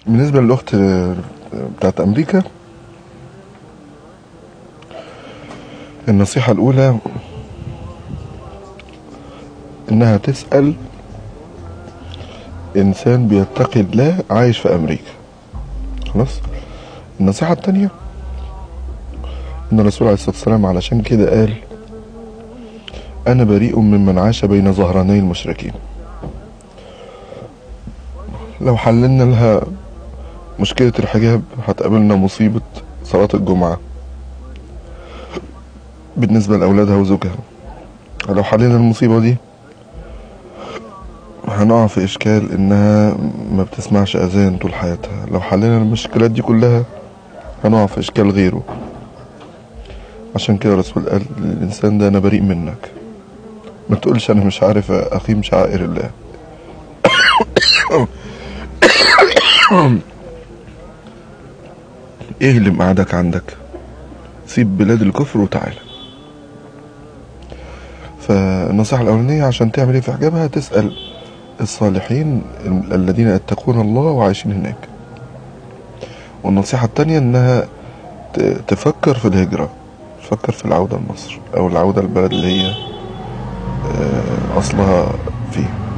بالنسبة للأخت بتاعت أمريكا، النصيحة الأولى إنها تسأل إنسان بيتقي الله عايش في أمريكا. خلاص. النصيحة التانية إن الرسول عليه الصلاة والسلام علشان كده قال: أنا بريء ممن عاش بين ظهراني المشركين. لو حللنا لها مشكلة الحجاب هتقابلنا مصيبة صلاة الجمعة بالنسبة لأولادها وزوجها. لو حللنا المصيبة دي هنقع في إشكال إنها ما بتسمعش أذان طول حياتها. لو حللنا المشكلات دي كلها هنقع في إشكال غيره. عشان كده الرسول قال للإنسان ده: أنا بريء منك. ما تقولش أنا مش عارف أقيم شعائر الله. إيه اللي مقعدك عندك؟ سيب بلاد الكفر وتعالى. فالنصيحة الأولانية عشان تعمل إيه في حجابها: تسأل الصالحين الذين يتقون الله وعايشين هناك. والنصيحة التانية إنها تفكر في الهجرة، تفكر في العودة لمصر أو العودة للبلد اللي هي أصلها فيه.